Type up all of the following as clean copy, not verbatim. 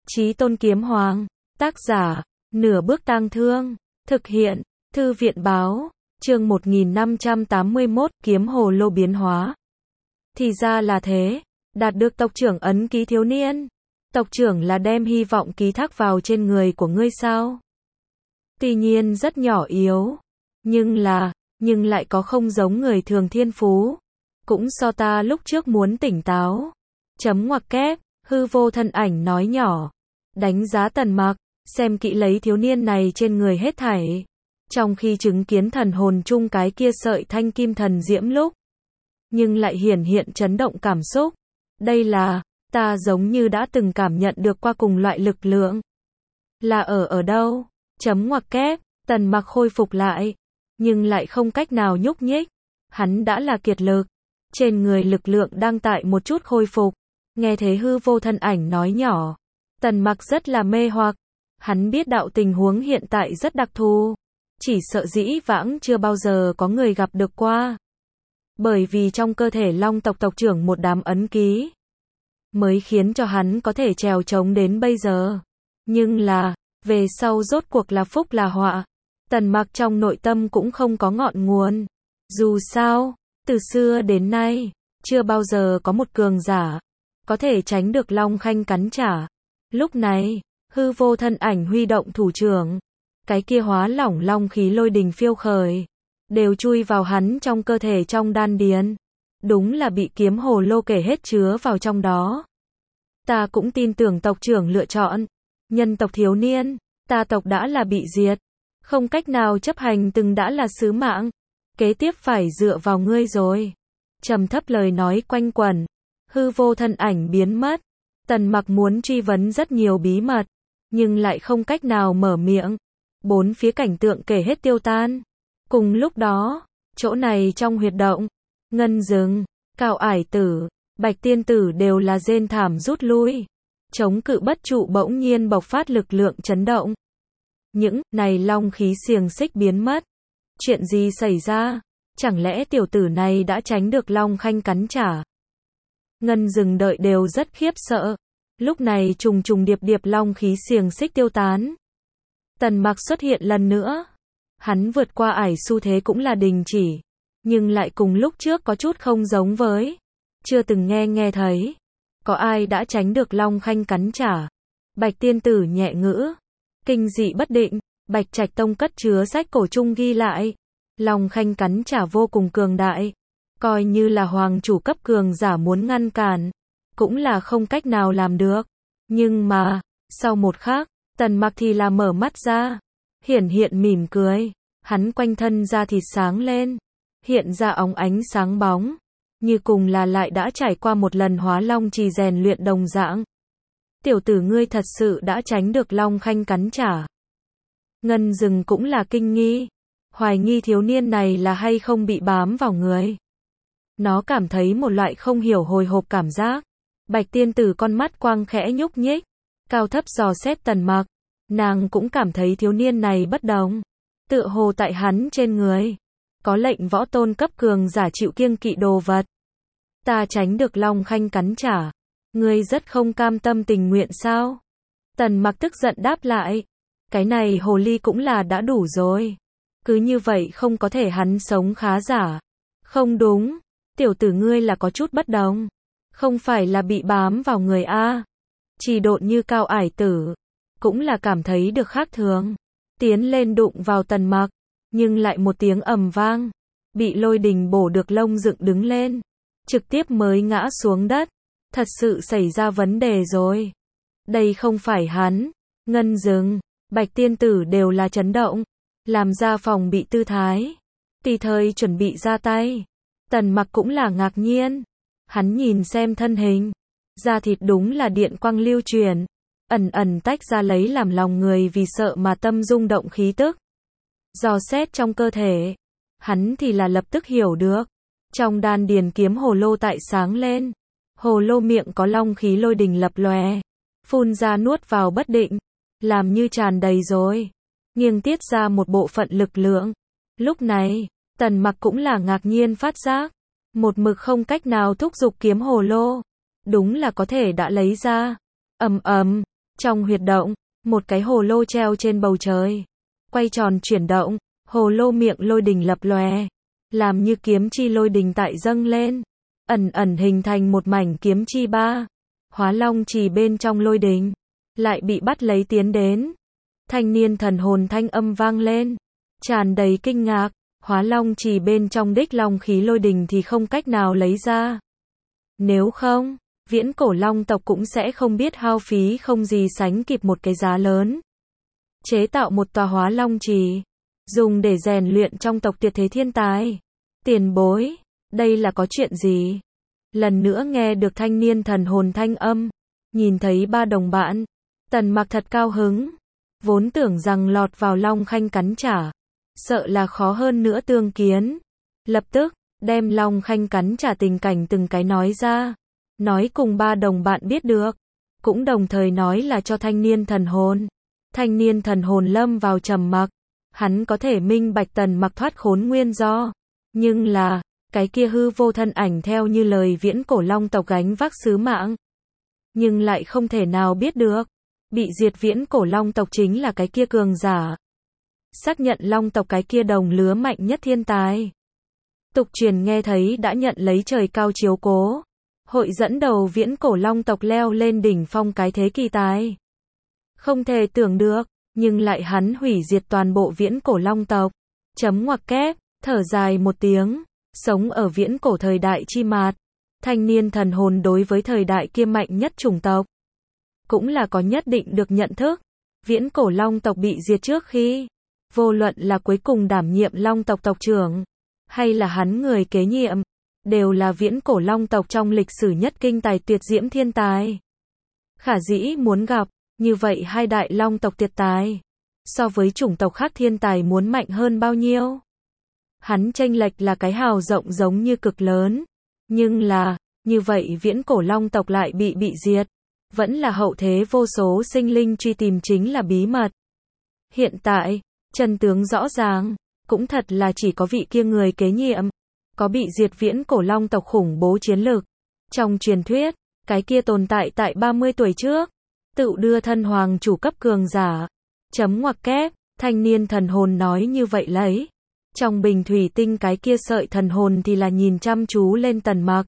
Chí Tôn Kiếm Hoàng, tác giả, Nửa Bước Tang Thương, thực hiện, Thư viện báo, chương 1581, Kiếm Hồ Lô biến hóa. Thì ra là thế, đạt được tộc trưởng ấn ký thiếu niên. Tộc trưởng là đem hy vọng ký thác vào trên người của ngươi sao? Tuy nhiên rất nhỏ yếu, nhưng lại có không giống người thường thiên phú. Cũng so ta lúc trước muốn tỉnh táo. Chấm ngoặc kép, hư vô thân ảnh nói nhỏ. Đánh giá Tần Mặc, xem kỹ lấy thiếu niên này trên người hết thảy. Trong khi chứng kiến thần hồn chung cái kia sợi thanh kim thần diễm lúc. Nhưng lại hiển hiện chấn động cảm xúc. Đây là, ta giống như đã từng cảm nhận được qua cùng loại lực lượng. Là ở đâu? Chấm ngoặc kép, Tần Mặc khôi phục lại. Nhưng lại không cách nào nhúc nhích. Hắn đã là kiệt lực. Trên người lực lượng đang tại một chút khôi phục. Nghe thế hư vô thân ảnh nói nhỏ. Tần Mặc rất là mê hoặc. Hắn biết đạo tình huống hiện tại rất đặc thù. Chỉ sợ dĩ vãng chưa bao giờ có người gặp được qua. Bởi vì trong cơ thể Long tộc tộc trưởng một đám ấn ký. Mới khiến cho hắn có thể trèo trống đến bây giờ. Nhưng là, về sau rốt cuộc là phúc là họa. Tần Mặc trong nội tâm cũng không có ngọn nguồn. Dù sao, từ xưa đến nay, chưa bao giờ có một cường giả có thể tránh được Long Khanh cắn trả. Lúc này, hư vô thân ảnh huy động thủ trưởng. Cái kia hóa lỏng long khí lôi đình phiêu khởi. Đều chui vào hắn trong cơ thể trong đan điền. Đúng là bị kiếm hồ lô kể hết chứa vào trong đó. Ta cũng tin tưởng tộc trưởng lựa chọn. Nhân tộc thiếu niên, ta tộc đã là bị diệt. Không cách nào chấp hành từng đã là sứ mạng. Kế tiếp phải dựa vào ngươi rồi. Trầm thấp lời nói quanh quẩn. Hư vô thân ảnh biến mất. Tần Mặc muốn truy vấn rất nhiều bí mật. Nhưng lại không cách nào mở miệng. Bốn phía cảnh tượng kể hết tiêu tan. Cùng lúc đó, chỗ này trong huyệt động, Ngân Dừng, Cao Ải Tử, Bạch Tiên Tử đều là rên thảm rút lui. Chống cự bất trụ bỗng nhiên bộc phát lực lượng chấn động. Những này long khí xiềng xích biến mất. Chuyện gì xảy ra? Chẳng lẽ tiểu tử này đã tránh được Long Khanh cắn trả? Ngân Dừng đợi đều rất khiếp sợ. Lúc này trùng trùng điệp điệp long khí xiềng xích tiêu tán. Tần Mặc xuất hiện lần nữa. Hắn vượt qua ải xu thế cũng là đình chỉ. Nhưng lại cùng lúc trước có chút không giống với. Chưa từng nghe thấy. Có ai đã tránh được Long Khanh cắn trả? Bạch Tiên Tử nhẹ ngữ. Kinh dị bất định. Bạch Trạch Tông cất chứa sách cổ chung ghi lại. Long Khanh cắn trả vô cùng cường đại. Coi như là hoàng chủ cấp cường giả muốn ngăn cản. Cũng là không cách nào làm được. Nhưng mà, sau một khắc, Tần Mặc thì là mở mắt ra. Hiện mỉm cười. Hắn quanh thân da thịt sáng lên. Hiện ra óng ánh sáng bóng. Như cùng là lại đã trải qua một lần hóa long trì rèn luyện đồng dạng. Tiểu tử ngươi thật sự đã tránh được Long Khanh cắn trả. Ngân Dừng cũng là kinh nghi. Hoài nghi thiếu niên này là hay không bị bám vào người. Nó cảm thấy một loại không hiểu hồi hộp cảm giác. Bạch Tiên Tử con mắt quang khẽ nhúc nhích. Cao thấp dò xét Tần Mặc. Nàng cũng cảm thấy thiếu niên này bất đồng. Tựa hồ tại hắn trên người. Có lệnh võ tôn cấp cường giả chịu kiêng kỵ đồ vật. Ta tránh được Long Khanh cắn trả. Ngươi rất không cam tâm tình nguyện sao? Tần Mặc tức giận đáp lại. Cái này hồ ly cũng là đã đủ rồi. Cứ như vậy không có thể hắn sống khá giả. Không đúng. Tiểu tử ngươi là có chút bất đồng. Không phải là bị bám vào người a. Chỉ độn như Cao Ải Tử. Cũng là cảm thấy được khác thường. Tiến lên đụng vào Tần Mặc. Nhưng lại một tiếng ầm vang. Bị lôi đình bổ được lông dựng đứng lên. Trực tiếp mới ngã xuống đất. Thật sự xảy ra vấn đề rồi. Đây không phải hắn. Ngân Dừng, Bạch Tiên Tử đều là chấn động. Làm ra phòng bị tư thái. Tùy thời chuẩn bị ra tay. Tần Mặc cũng là ngạc nhiên. Hắn nhìn xem thân hình. Da thịt đúng là điện quang lưu truyền. Ẩn tách ra lấy làm lòng người vì sợ mà tâm rung động khí tức. Dò xét trong cơ thể. Hắn thì là lập tức hiểu được. Trong đan điền kiếm hồ lô tại sáng lên. Hồ lô miệng có long khí lôi đình lập lòe. Phun ra nuốt vào bất định. Làm như tràn đầy rồi. Nghiêng tiết ra một bộ phận lực lượng. Lúc này, Tần Mặc cũng là ngạc nhiên phát giác. Một mực không cách nào thúc giục kiếm hồ lô. Đúng là có thể đã lấy ra. Trong huyệt động, một cái hồ lô treo trên bầu trời, quay tròn chuyển động, hồ lô miệng lôi đình lập lòe, làm như kiếm chi lôi đình tại dâng lên, ẩn ẩn hình thành một mảnh kiếm chi ba. Hóa Long Trì bên trong lôi đình, lại bị bắt lấy tiến đến. Thanh niên thần hồn thanh âm vang lên, tràn đầy kinh ngạc, Hóa Long Trì bên trong đích long khí lôi đình thì không cách nào lấy ra. Nếu không, viễn cổ long tộc cũng sẽ không biết hao phí không gì sánh kịp một cái giá lớn. Chế tạo một tòa Hóa Long Trì, dùng để rèn luyện trong tộc tuyệt thế thiên tài. Tiền bối, đây là có chuyện gì? Lần nữa nghe được thanh niên thần hồn thanh âm, nhìn thấy ba đồng bạn, Tần Mặc thật cao hứng, vốn tưởng rằng lọt vào long khanh cắn trả, sợ là khó hơn nữa tương kiến. Lập tức, đem long khanh cắn trả tình cảnh từng cái nói ra, nói cùng ba đồng bạn biết được, cũng đồng thời nói là cho thanh niên thần hồn. Thanh niên thần hồn lâm vào trầm mặc, hắn có thể minh bạch Tần Mặc thoát khốn nguyên do, nhưng là, cái kia hư vô thân ảnh theo như lời viễn cổ long tộc gánh vác sứ mạng, nhưng lại không thể nào biết được, bị diệt viễn cổ long tộc chính là cái kia cường giả. Xác nhận long tộc cái kia đồng lứa mạnh nhất thiên tài. Tục truyền nghe thấy đã nhận lấy trời cao chiếu cố, hội dẫn đầu viễn cổ long tộc leo lên đỉnh phong cái thế kỳ tài. Không thể tưởng được, nhưng lại hắn hủy diệt toàn bộ viễn cổ long tộc. Chấm ngoặc kép, thở dài một tiếng, sống ở viễn cổ thời đại chi mạt, thanh niên thần hồn đối với thời đại kia mạnh nhất chủng tộc, cũng là có nhất định được nhận thức. Viễn cổ long tộc bị diệt trước khi, vô luận là cuối cùng đảm nhiệm long tộc tộc trưởng, hay là hắn người kế nhiệm, đều là viễn cổ long tộc trong lịch sử nhất kinh tài tuyệt diễm thiên tài. Khả dĩ muốn gặp, như vậy hai đại long tộc tuyệt tài, so với chủng tộc khác thiên tài muốn mạnh hơn bao nhiêu? Hắn chênh lệch là cái hào rộng giống như cực lớn, nhưng là, như vậy viễn cổ long tộc lại bị diệt, vẫn là hậu thế vô số sinh linh truy tìm chính là bí mật. Hiện tại, chân tướng rõ ràng, cũng thật là chỉ có vị kia người kế nhiệm, có bị diệt viễn cổ long tộc khủng bố chiến lực. Trong truyền thuyết, cái kia tồn tại tại 30 tuổi trước, tự đưa thân hoàng chủ cấp cường giả. Chấm ngoặc kép, thanh niên thần hồn nói như vậy lấy. Trong bình thủy tinh cái kia sợi thần hồn thì là nhìn chăm chú lên Tần Mặc.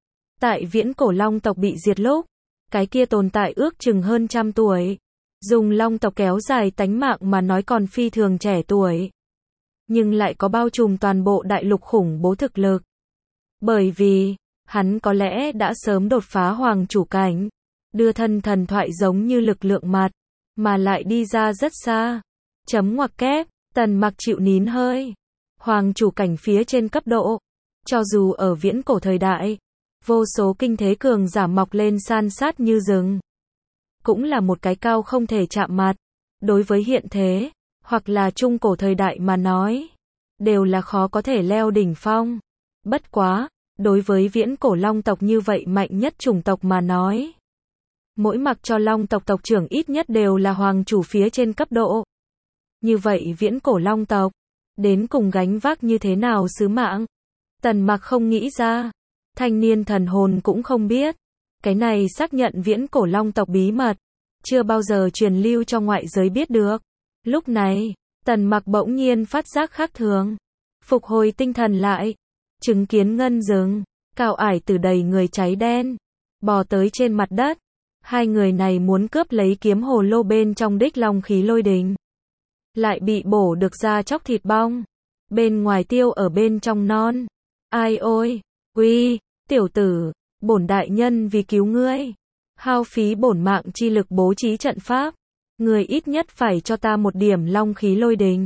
Tại viễn cổ long tộc bị diệt lúc, cái kia tồn tại ước chừng hơn 100 tuổi. Dùng long tộc kéo dài tánh mạng mà nói còn phi thường trẻ tuổi. Nhưng lại có bao trùm toàn bộ đại lục khủng bố thực lực. Bởi vì, hắn có lẽ đã sớm đột phá hoàng chủ cảnh, đưa thân thần thoại giống như lực lượng mặt, mà lại đi ra rất xa. Chấm ngoặc kép, Tần Mặc chịu nín hơi. Hoàng chủ cảnh phía trên cấp độ, cho dù ở viễn cổ thời đại, vô số kinh thế cường giả mọc lên san sát như rừng, cũng là một cái cao không thể chạm mặt. Đối với hiện thế, hoặc là trung cổ thời đại mà nói, đều là khó có thể leo đỉnh phong. Bất quá, đối với viễn cổ long tộc như vậy mạnh nhất chủng tộc mà nói, mỗi mặc cho long tộc tộc trưởng ít nhất đều là hoàng chủ phía trên cấp độ. Như vậy viễn cổ long tộc, đến cùng gánh vác như thế nào sứ mạng? Tần Mặc không nghĩ ra, thanh niên thần hồn cũng không biết. Cái này xác nhận viễn cổ long tộc bí mật, chưa bao giờ truyền lưu cho ngoại giới biết được. Lúc này, Tần Mặc bỗng nhiên phát giác khác thường, phục hồi tinh thần lại, chứng kiến ngân rừng, Cao Ải Tử đầy người cháy đen, bò tới trên mặt đất. Hai người này muốn cướp lấy kiếm hồ lô bên trong đích long khí lôi đình, lại bị bổ được ra chóc thịt bong, bên ngoài tiêu ở bên trong non. Ai ôi, uy, tiểu tử, bổn đại nhân vì cứu ngươi, hao phí bổn mạng chi lực bố trí trận pháp, người ít nhất phải cho ta một điểm long khí lôi đình,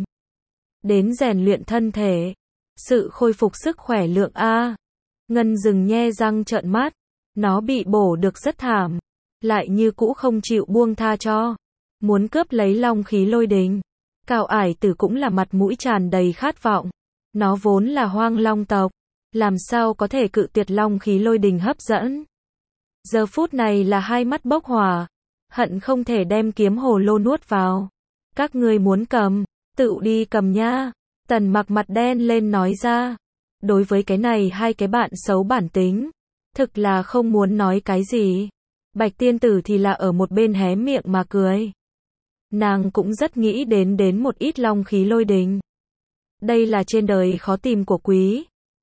đến rèn luyện thân thể, sự khôi phục sức khỏe lượng a. Ngân rừng nhe răng trợn mắt, nó bị bổ được rất thảm, lại như cũ không chịu buông tha cho, muốn cướp lấy long khí lôi đình. Cao Ải Tử cũng là mặt mũi tràn đầy khát vọng, nó vốn là hoang long tộc, làm sao có thể cự tuyệt long khí lôi đình hấp dẫn. Giờ phút này là hai mắt bốc hỏa, hận không thể đem kiếm hồ lô nuốt vào. Các ngươi muốn cầm, tự đi cầm nha. Tần Mặc mặt đen lên nói ra. Đối với cái này hai cái bạn xấu bản tính, thực là không muốn nói cái gì. Bạch tiên tử thì là ở một bên hé miệng mà cười. Nàng cũng rất nghĩ đến một ít long khí lôi đình. Đây là trên đời khó tìm của quý.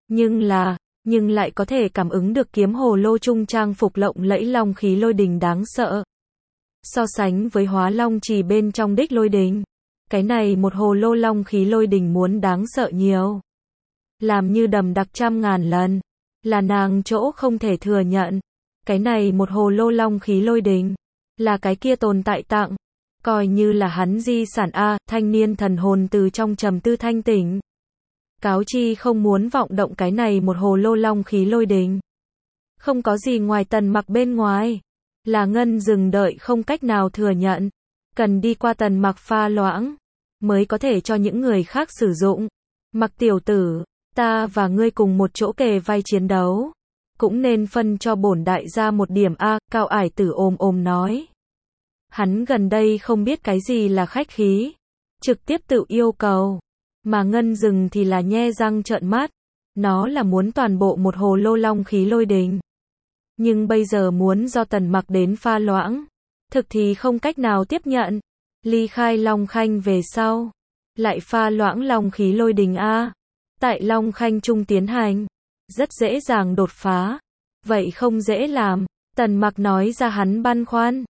Nhưng lại có thể cảm ứng được kiếm hồ lô trung trang phục lộng lẫy long khí lôi đình đáng sợ. So sánh với hóa long trì bên trong đích lôi đình, cái này một hồ lô long khí lôi đình muốn đáng sợ nhiều. Làm như đầm đặc trăm ngàn lần, là nàng chỗ không thể thừa nhận. Cái này một hồ lô long khí lôi đình, là cái kia tồn tại tặng, coi như là hắn di sản a. Thanh niên thần hồn từ trong trầm tư thanh tỉnh. Cáo chi không muốn vọng động cái này một hồ lô long khí lôi đình. Không có gì ngoài Tần Mặc bên ngoài, là Ngân dừng đợi không cách nào thừa nhận, cần đi qua Tần Mặc pha loãng, mới có thể cho những người khác sử dụng. Mặc tiểu tử, ta và ngươi cùng một chỗ kề vai chiến đấu, cũng nên phân cho bổn đại gia một điểm a. Cao Ải Tử ôm nói. Hắn gần đây không biết cái gì là khách khí, trực tiếp tự yêu cầu, mà Ngân dừng thì là nhe răng trợn mắt, nó là muốn toàn bộ một hồ lô long khí lôi đình. Nhưng bây giờ muốn do Tần Mặc đến pha loãng, thực thì không cách nào tiếp nhận. Ly khai Long Khanh về sau, lại pha loãng long khí lôi đình a. Tại Long Khanh trung tiến hành, rất dễ dàng đột phá. Vậy không dễ làm, Tần Mặc nói ra hắn băn khoăn.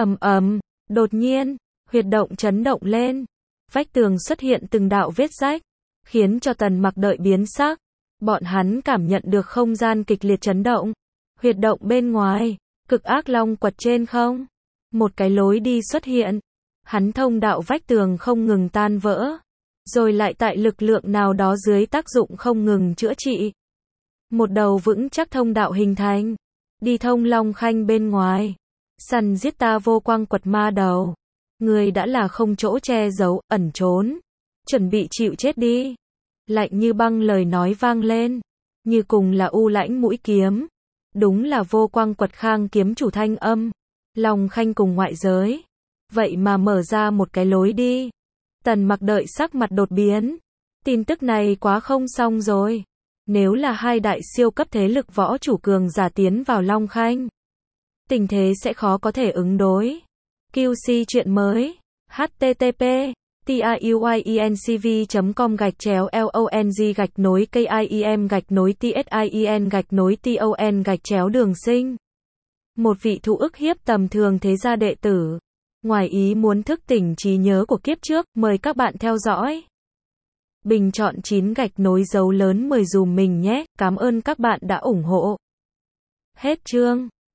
Đột nhiên, huyệt động chấn động lên. Vách tường xuất hiện từng đạo vết rách, khiến cho Tần Mặc đợi biến sắc. Bọn hắn cảm nhận được không gian kịch liệt chấn động. Huyệt động bên ngoài, cực ác long quật trên không. Một cái lối đi xuất hiện. Hắn thông đạo vách tường không ngừng tan vỡ, rồi lại tại lực lượng nào đó dưới tác dụng không ngừng chữa trị. Một đầu vững chắc thông đạo hình thành, đi thông Long Khanh bên ngoài. Săn giết ta vô quang quật ma đầu. Người đã là không chỗ che giấu, ẩn trốn. Chuẩn bị chịu chết đi. Lạnh như băng lời nói vang lên. Như cùng là u lãnh mũi kiếm. Đúng là vô quang quật khang kiếm chủ thanh âm. Long Khanh cùng ngoại giới. Vậy mà mở ra một cái lối đi. Tần Mặc đợi sắc mặt đột biến. Tin tức này quá không xong rồi. Nếu là hai đại siêu cấp thế lực võ chủ cường giả tiến vào Long Khanh, tình thế sẽ khó có thể ứng đối. QC chuyện mới. http tayuincv.com/long-KIEM-TSIEN-TON-đường sinh. Một vị thụ ức hiếp tầm thường thế gia đệ tử, ngoài ý muốn thức tỉnh trí nhớ của kiếp trước, mời các bạn theo dõi. Bình chọn 9 dấu lớn 10 dùm mình nhé, cảm ơn các bạn đã ủng hộ. Hết chương.